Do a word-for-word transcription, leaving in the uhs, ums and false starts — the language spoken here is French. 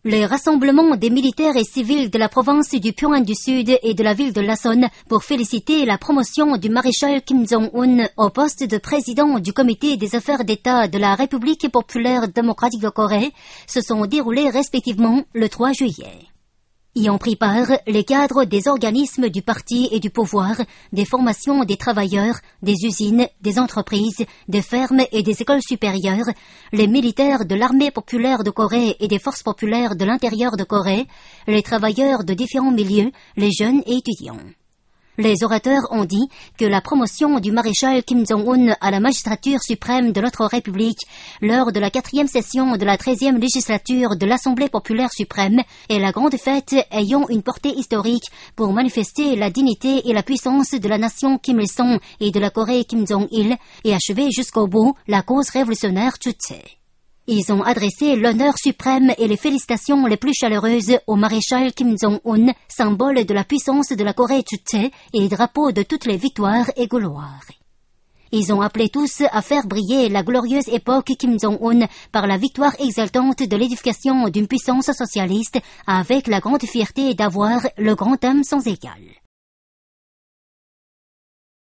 Les rassemblements des militaires et civils de la province du Pyongan du Sud et de la ville de Lason pour féliciter la promotion du maréchal Kim Jong-un au poste de président du comité des affaires d'État de la République populaire démocratique de Corée se sont déroulés respectivement le trois juillet. Y ont pris part les cadres des organismes du parti et du pouvoir, des formations des travailleurs, des usines, des entreprises, des fermes et des écoles supérieures, les militaires de l'armée populaire de Corée et des forces populaires de l'intérieur de Corée, les travailleurs de différents milieux, les jeunes et étudiants. Les orateurs ont dit que la promotion du maréchal Kim Jong-un à la magistrature suprême de notre République lors de la quatrième session de la treizième législature de l'Assemblée populaire suprême est la grande fête ayant une portée historique pour manifester la dignité et la puissance de la nation Kim Il-sung et de la Corée Kim Jong-il et achever jusqu'au bout la cause révolutionnaire Juche. Ils ont adressé l'honneur suprême et les félicitations les plus chaleureuses au maréchal Kim Jong-un, symbole de la puissance de la Corée Juche et drapeau de toutes les victoires et gloires. Ils ont appelé tous à faire briller la glorieuse époque Kim Jong-un par la victoire exaltante de l'édification d'une puissance socialiste avec la grande fierté d'avoir le grand homme sans égal.